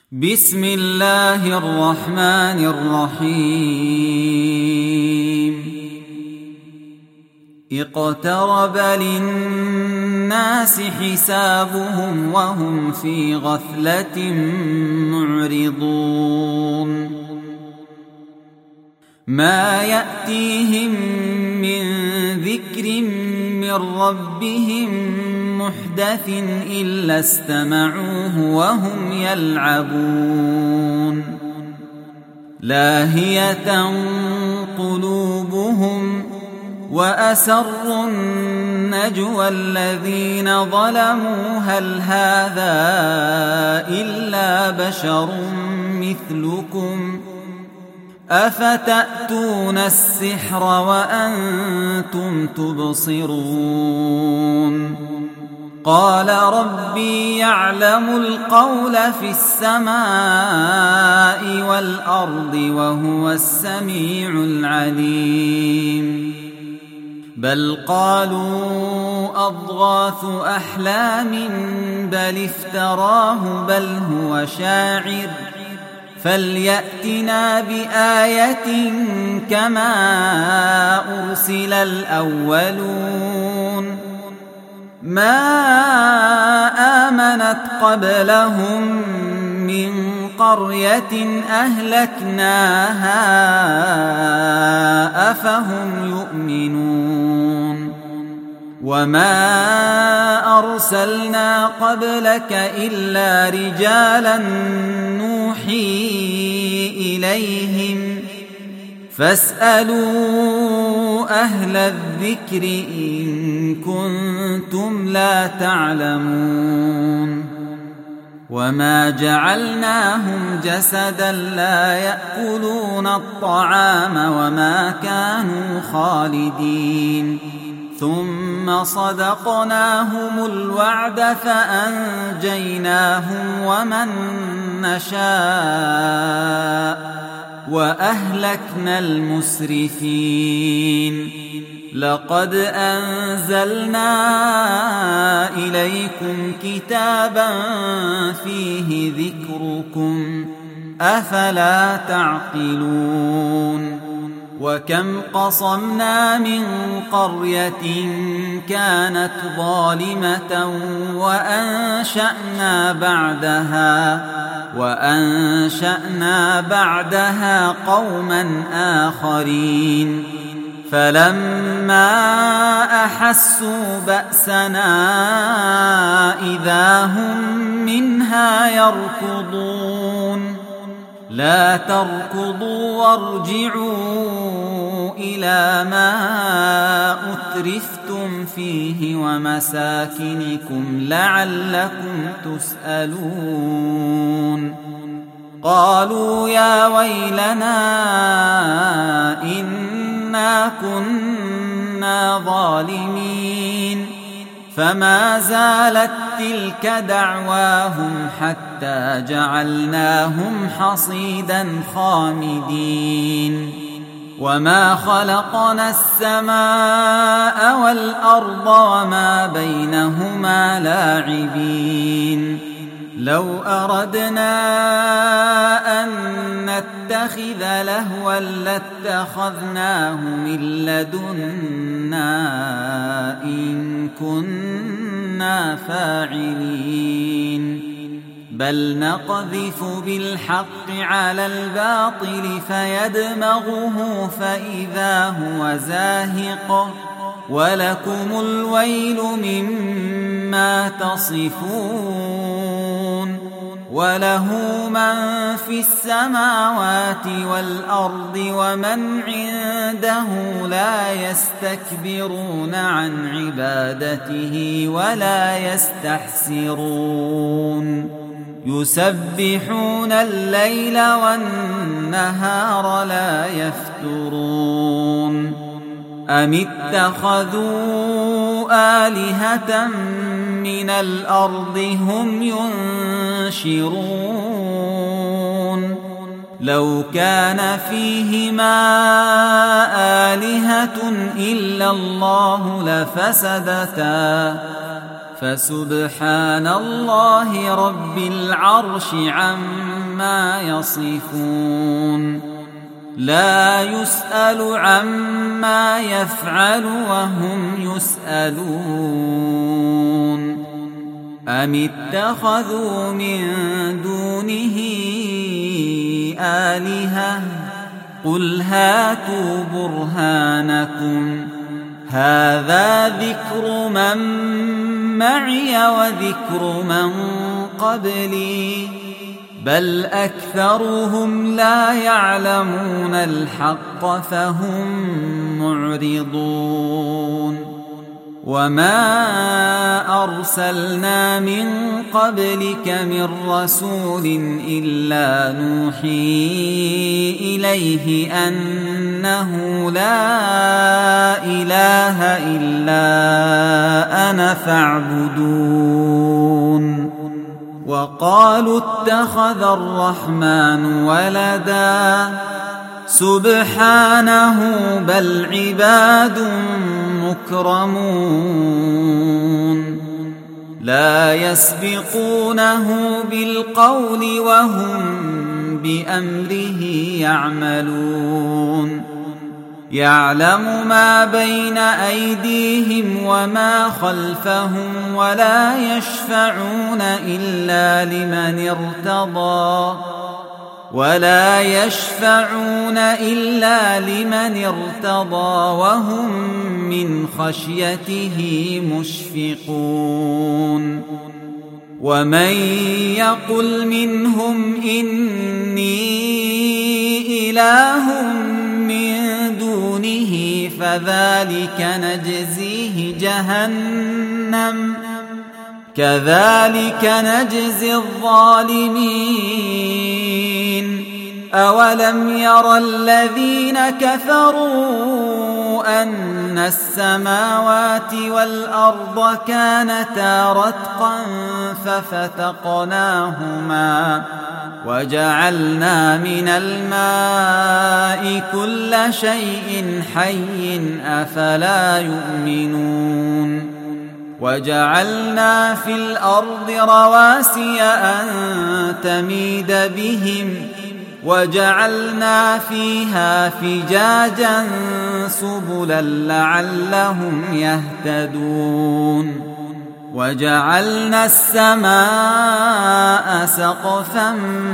بسم الله الرحمن الرحيم اقترب للناس حسابهم وهم في غفلة معرضون ما يأتيهم من ذكر من ربهم محدث إلا استمعوه وهم يلعبون لاهية قلوبهم وأسروا النجوى الذين ظلموا هل هذا إلا بشر مثلكم أفتأتون السحر وأنتم تبصرون قال ربي يعلم القول في السماء والأرض وهو السميع العليم بل قالوا أضغاث أحلام بل افتراه بل هو شاعر فليأتنا بآية كما أرسل الأولون ما آمنت قبلهم من قرية أهلكناها أفهم يؤمنون وما أرسلنا قبلك إلا رجالا نوحي إليهم فاسألوا أهل الذكر إن كنتم لا تعلمون وما جعلناهم جسدا لا يأكلون الطعام وما كانوا خالدين ثم صدقناهم الوعد فأنجيناهم ومن نشاء وأهلكنا المسرفين لقد أنزلنا إليكم كتابا فيه ذكركم أفلا تعقلون وكم قصمنا من قرية كانت ظالمة وأنشأنا بعدها قوما آخرين فلما أحسوا بأسنا إذا هم منها يركضون لا تركضوا وارجعوا إلى ما أترفتم فيه ومساكنكم لعلكم تسألون قالوا يا ويلنا إنا كنا ظالمين فما زالت تلك دعواهم حتى جعلناهم حصيدا خامدين وما خلقنا السماء والأرض وما بينهما لاعبين لو أردنا أن نتخذ لهوا لاتخذناه من لدنا إن كنا فاعلين بل نقذف بالحق على الباطل فيدمغه فإذا هو زاهق ولكم الويل مما تصفون وله من في السماوات والأرض ومن عنده لا يستكبرون عن عبادته ولا يستحسرون يسبحون الليل والنهار لا يفترون أم اتخذوا آلهة من الأرض هم ينشرون لو كان فيهما آلهة إلا الله لفسدتا فسبحان الله رب العرش عما يصفون لا يسأل عما يفعل وهم يسألون أم اتخذوا من دونه آلهة قل هاتوا برهانكم هذا ذكر من معي وذكر من قبلي بل أكثرهم لا يعلمون الحق فهم معرضون وما أرسلنا من قبلك من رسول إلا نوحي إليه أنه لا إله إلا أنا فاعبدون وقالوا اتخذ الرحمن ولدا سبحانه بل عباد مكرمون لا يسبقونه بالقول وهم بأمره يعملون يعلم ما بين أيديهم وما خلفهم ولا يشفعون إلا لمن ارتضى وهم من خشيته مشفقون ومن يقل منهم إني إله من دونه فذلك نجزيه جهنم كذلك نجزي الظالمين أولم ير الذين كفروا أن السماوات والأرض كانتا رتقا ففتقناهما وجعلنا من الماء كل شيء حي أفلا يؤمنون وجعلنا في الأرض رواسي أن تميد بهم وجعلنا فيها فجاجا سبلا لعلهم يهتدون وجعلنا السماء سقفا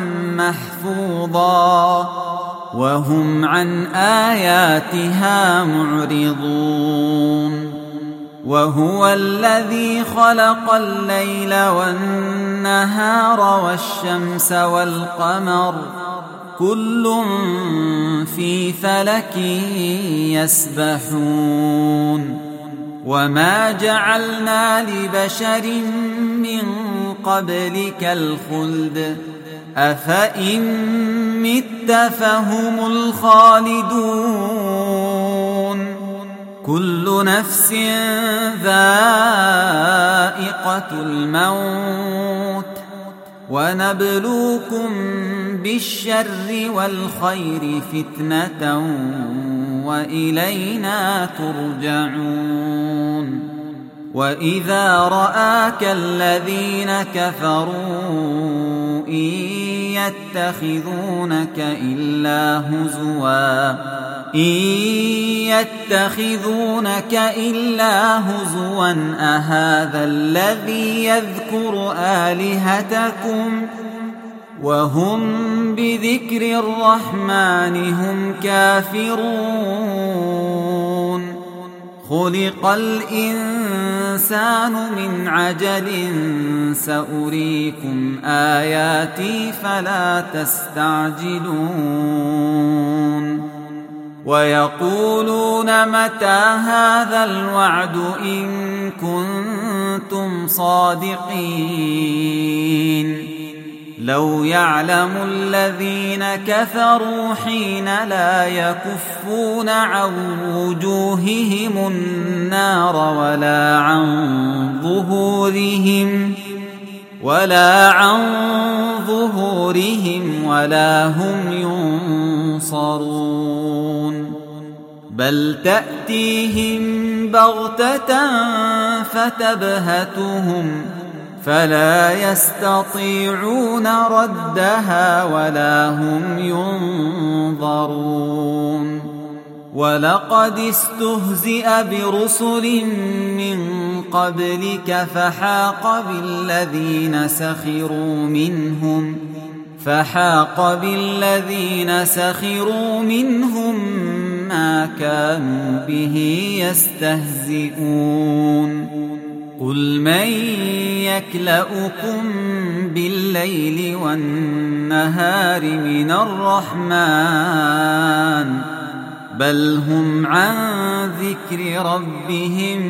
محفوظا وهم عن آياتها معرضون وهو الذي خلق الليل والنهار والشمس والقمر كل في فلك يسبحون وما جعلنا لبشر من قبلك الخلد أفإن مت فهم الخالدون كل نفس ذائقة الموت ونبلوكم بالشر والخير فتنة وإلينا ترجعون وإذا رآك الذين كفروا إن يتخذونك إلا هزوا أهذا الذي يذكر آلهتكم وهم بذكر الرحمن هم كافرون خلق الإنسان من عجل سأريكم آياتي فلا تستعجلون ويقولون متى هذا الوعد إن كنتم صادقين لو يعلم الذين كفروا حين لا يكفون عن وجوههم النار ولا عن ظهورهم ولا هم ينصرون بل تأتيهم بغتة فتبهتهم فلا يستطيعون ردها ولا هم ينظرون ولقد استهزئ برسل من قبلك فحاق بالذين سخروا منهم ما كانوا به يستهزئون قل من يكلؤكم بالليل والنهار من الرحمن بل هم عن ذكر ربهم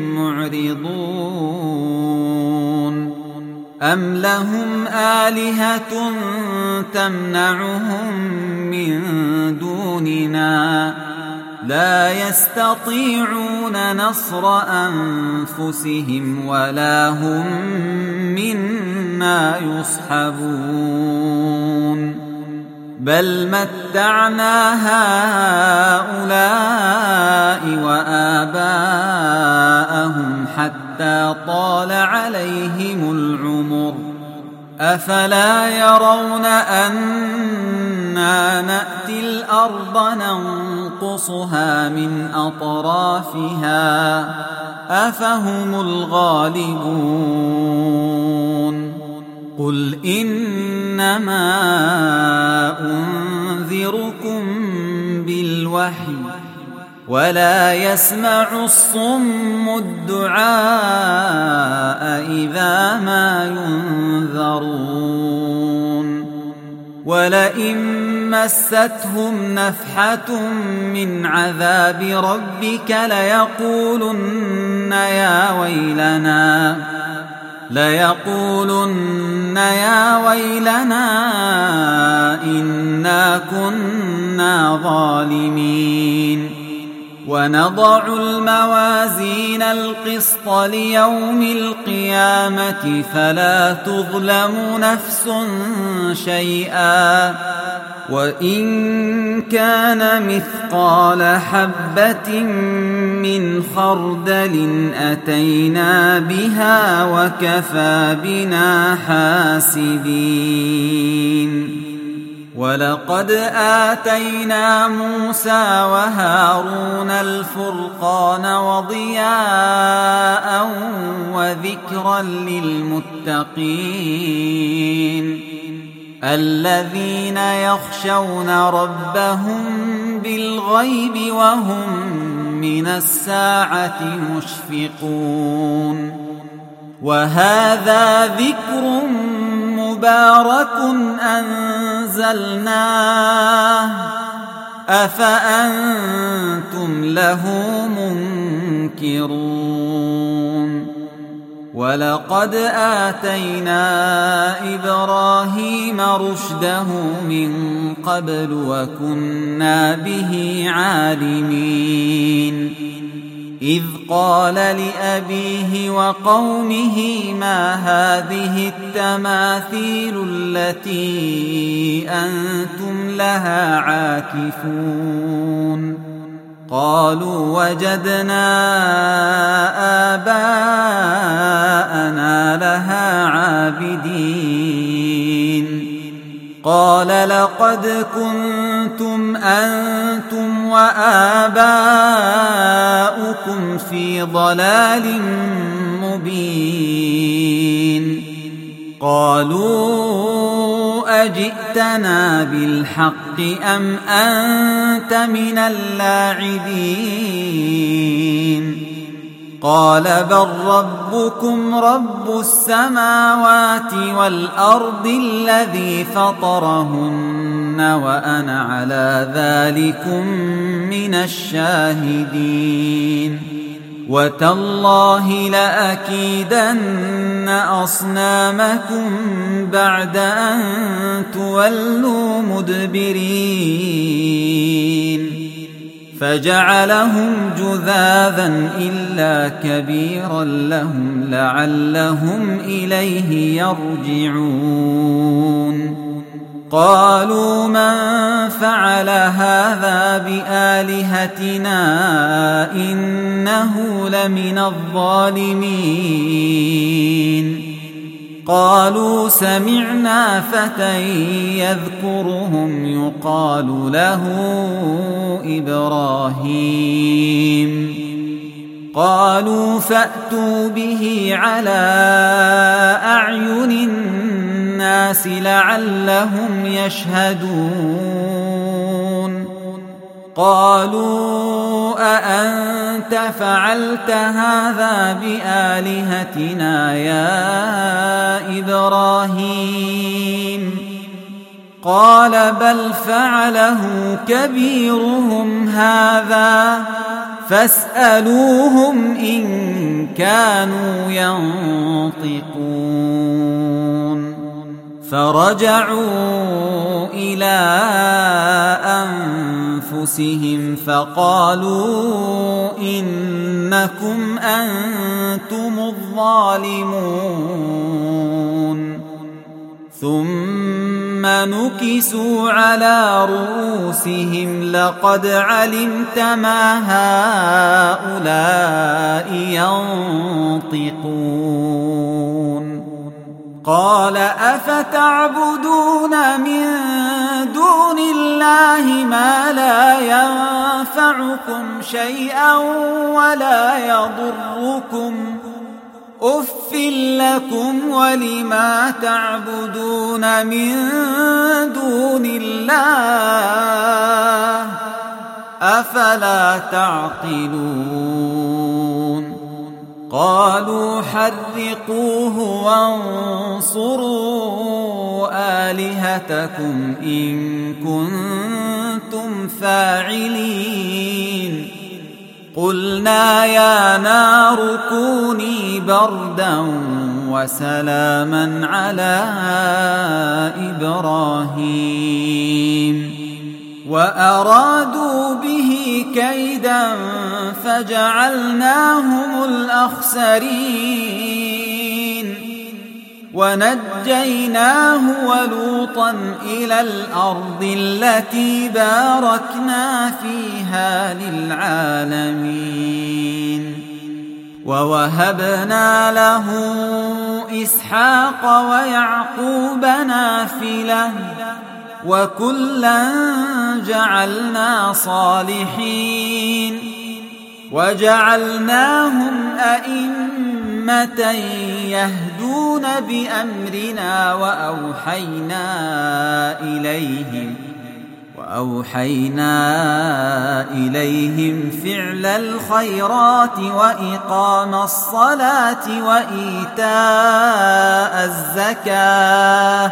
معرضون أم لهم آلهة تمنعهم من دوننا لا يستطيعون نصر أنفسهم ولا هم منا يصحبون بل متعنا هؤلاء وآباءهم حتى طال عليهم العمر أفلا يرون أنا نأتي الأرض ننقصها من أطرافها أفهم الغالبون قل إنما أنذركم بالوحي ولا يسمع الصم الدعاء إذا ما ينذرون ولئن مستهم نفحة من عذاب ربك ليقولن يا ويلنا إنا كنا ظالمين ونضع الموازين القسط ليوم القيامة فلا تظلم نفس شيئا وإن كان مثقال حبة من خردل أتينا بها وكفى بنا حاسبين ولقد آتينا موسى وهارون الفرقان وضياء وذكرا للمتقين الذين يخشون ربهم بالغيب وهم من الساعة مشفقون وهذا ذكر مبارك أنزلناه أفأنتم له منكرون ولقد آتينا إبراهيم رشده من قبل وكنا به عالمين إذ قال لأبيه وقومه ما هذه التماثيل التي أنتم لها عاكفون قالوا وجدنا آباءنا لها عابدين قال لقد كنتم أنتم وآباؤكم في ضلال مبين قالوا أجئتنا بالحق أم أنت من اللاعبين قال بل ربكم رب السماوات والأرض الذي فطرهن وأنا على ذلكم من الشاهدين وتالله لأكيدن أصنامكم بعد أن تولوا مدبرين فجعلهم جذاذا إلا كبيرا لهم لعلهم إليه يرجعون قالوا من فعل فعل هذا بآلهتنا إنه لمن الظالمين. قالوا سمعنا فتى يذكرهم يقال له إبراهيم. قالوا فأتوا به على أعين الناس لعلهم يشهدون. قالوا أأنت فعلت هذا بآلهتنا يا إبراهيم؟ قال بل فعله كبيرهم هذا فاسألوهم إن كانوا ينطقون. فرجعوا إلى أنفسهم فقالوا إنكم أنتم الظالمون. ثم نكسوا على رؤوسهم لقد علمت ما هؤلاء ينطقون. قال أفتعبدون من دون الله ما لا ينفعكم شيئا ولا يضركم أف لكم ولما تعبدون من دون الله أفلا تعقلون. قالوا حرقوه وانصروا آلهتكم إن كنتم فاعلين. قلنا يا نار كوني بردا وسلاما على إبراهيم. وأرادوا به كيدا فجعلناهم الأخسرين. ونجيناه ولوطا إلى الأرض التي باركنا فيها للعالمين. ووهبنا له إسحاق ويعقوب نافلة وكلا جعلنا صالحين. وجعلناهم أئمة يهدون بأمرنا وأوحينا إليهم فعل الخيرات وإقام الصلاة وإيتاء الزكاة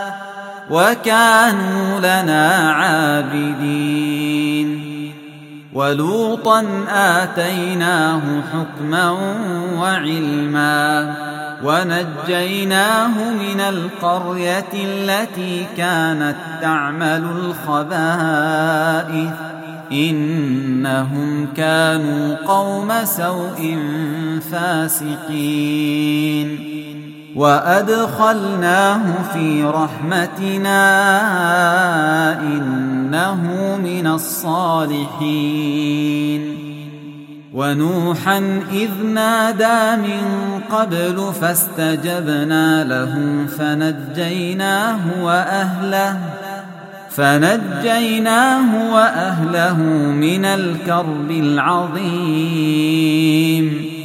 وكانوا لنا عابدين. ولوطا آتيناه حكما وعلما ونجيناه من القرية التي كانت تعمل الخبائث إنهم كانوا قوم سوء فاسقين. وأدخلناه في رحمتنا إنه من الصالحين. ونوحا إذ نادى من قبل فاستجبنا له فنجيناه وأهله من الكرب العظيم.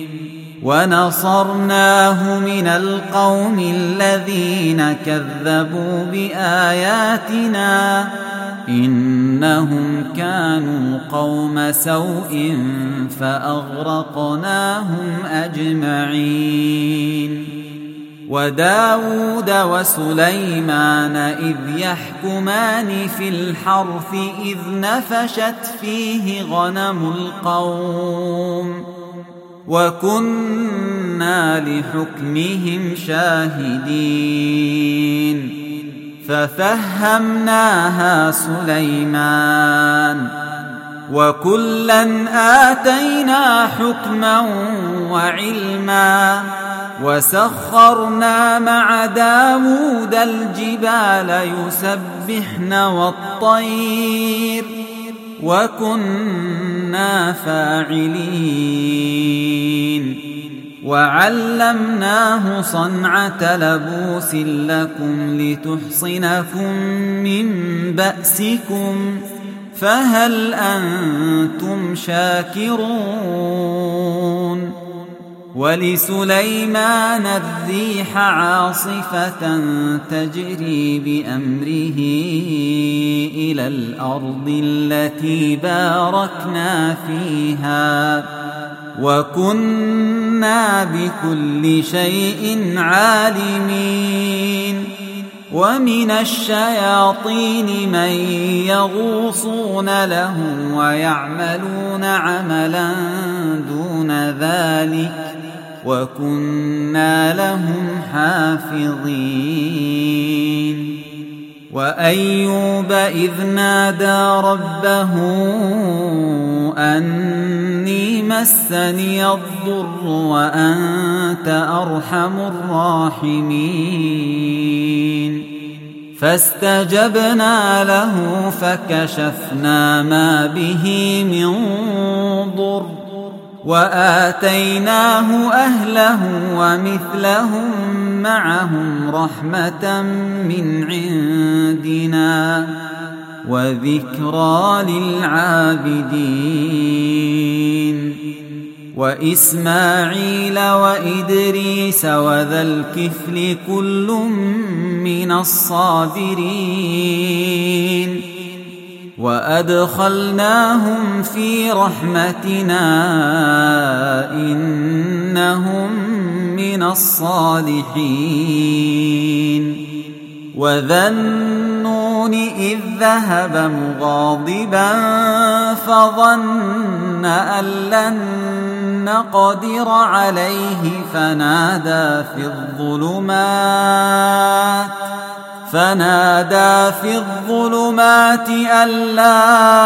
ونصرناه من القوم الذين كذبوا بآياتنا إنهم كانوا قوم سوء فأغرقناهم أجمعين. وداود وسليمان إذ يحكمان في الحرث إذ نفشت فيه غنم القوم وكنا لحكمهم شاهدين. ففهمناها سليمان وكلا آتينا حكما وعلما وسخرنا مع داود الجبال يسبحن والطير وكنا فاعلين وعلمناه صنعة لبوس لكم لتحصنكم من بأسكم فهل أنتم شاكرون ولسليمان الريح عاصفة تجري بأمره إلى الأرض التي باركنا فيها وكنا بكل شيء عالمين ومن الشياطين من يغوصون له ويعملون عملا دون ذلك وكنا لهم حافظين وأيوب إذ نادى ربه أني مسني الضر وأنت أرحم الراحمين فاستجبنا له فكشفنا ما به من ضر وآتيناه أهله ومثلهم معهم رحمة من عندنا وذكرى للعابدين وإسماعيل وإدريس وذا الكفل كل من الصابرين وأدخلناهم في رحمتنا إنهم من الصالحين وذا النون إذ ذهب مغاضبا فظن أن لن نقدر عليه فنادى في الظلمات أن لا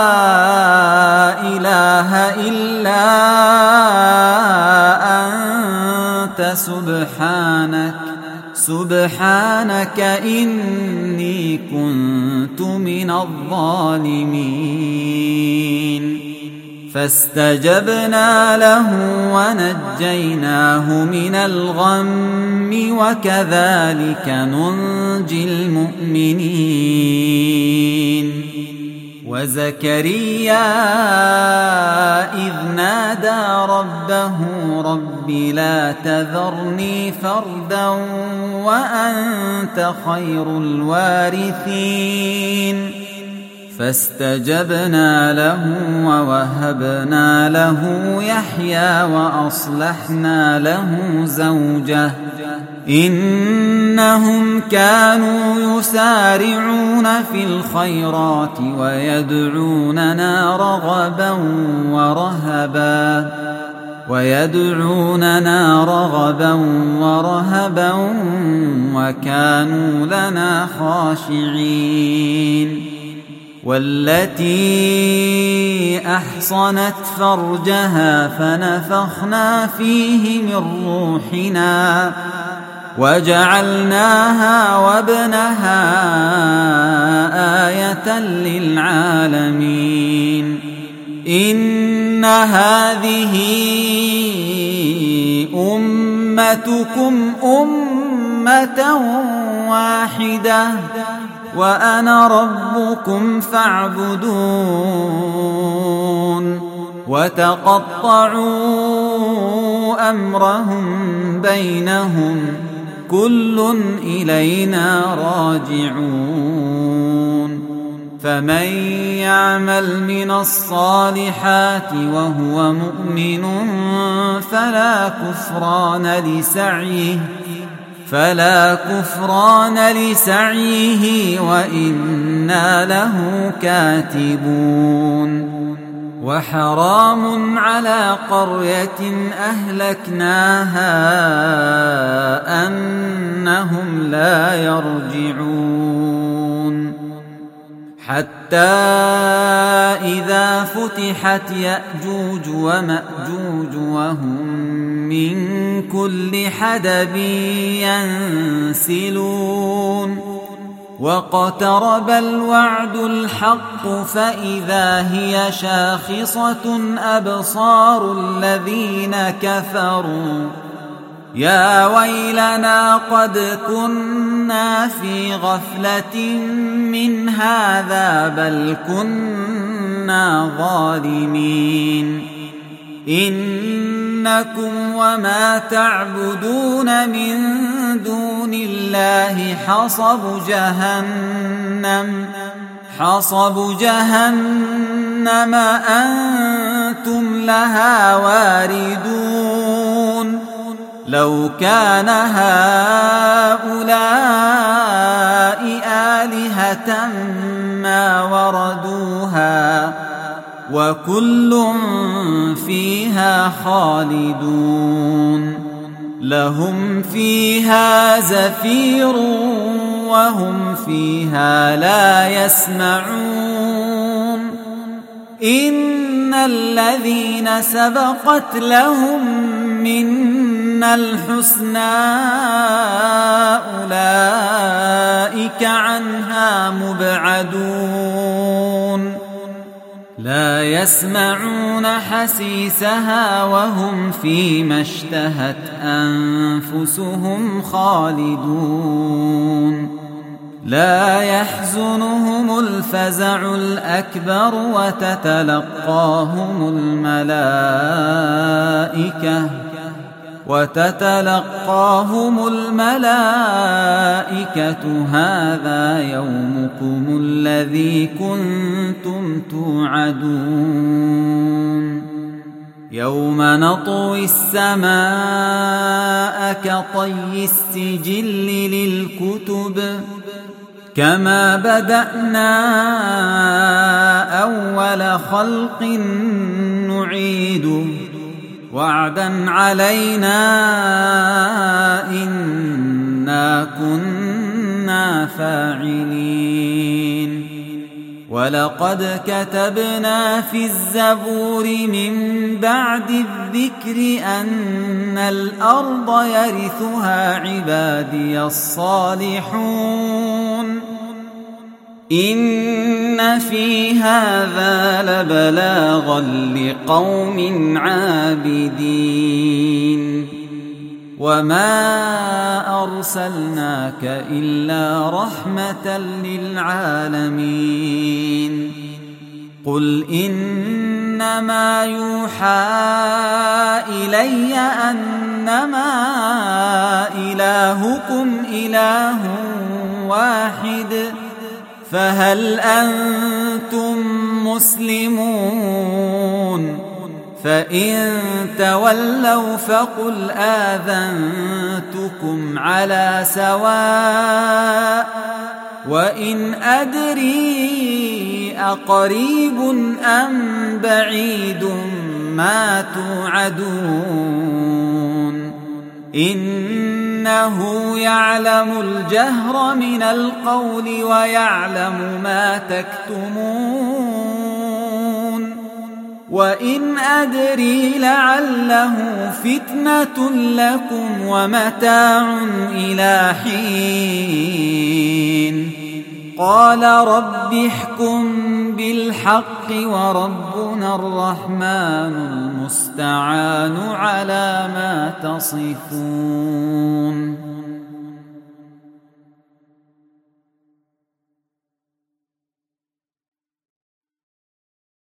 إله إلا أنت سبحانك إني كنت من الظالمين فاستجبنا له ونجيناه من الغم وكذلك ننجي المؤمنين وزكريا إذ نادى ربه رب لا تذرني فردا وأنت خير الوارثين فاستجبنا له ووهبنا له يحيى وأصلحنا له زوجه إنهم كانوا يسارعون في الخيرات ويدعوننا رغبا ورهبا وكانوا لنا خاشعين والتي أحصنت فرجها فنفخنا فيه من روحنا وجعلناها وابنها آية للعالمين إن هذه أمتكم أمة واحدة وأنا ربكم فاعبدون وتقطعوا أمرهم بينهم كل إلينا راجعون فمن يعمل من الصالحات وهو مؤمن فلا كفران لسعيه وإنا له كاتبون وحرام على قرية أهلكناها أنهم لا يرجعون حتى إذا فتحت يأجوج ومأجوج وهم من كل حدب ينسلون واقترب الوعد الحق فإذا هي شاخصة أبصار الذين كفروا يا ويلنا قد كنا في غفلة من هذا بل كنا ظالمين إنكم وما تعبدون من دون الله حصب جهنم أنتم لها واردون لو كان هؤلاء آلهة ما وردوها وكل فيها خالدون لهم فيها زفير وهم فيها لا يسمعون إن الذين سبقت لهم منا الحسنى أولئك عنها مبعدون لا يسمعون حسيسها وهم فيما اشتهت أنفسهم خالدون لا يحزنهم الفزع الأكبر وتتلقاهم الملائكة هذا يومكم الذي كنتم توعدون يوم نطوي السماء كطي السجل للكتب كما بدأنا أول خلق نعيده وعدا علينا إنا كنا فاعلين ولقد كتبنا في الزبور من بعد الذكر أن الأرض يرثها عبادي الصالحون إن في هذا لبلاغا لقوم عابدين وما أرسلناك إلا رحمة للعالمين قل إنما يوحى إلي أنما إلهكم إله واحد فهل أنتم مسلمون فإن تولوا فقل آذنتكم على سواء وإن أدري أقريب أم بعيد ما توعدون إنه يعلم الجهر من القول ويعلم ما تكتمون وإن أدري لعله فتنة لكم ومتاع إلى حين قال رب احكم بالحق وربنا الرحمن المستعان على ما تصفون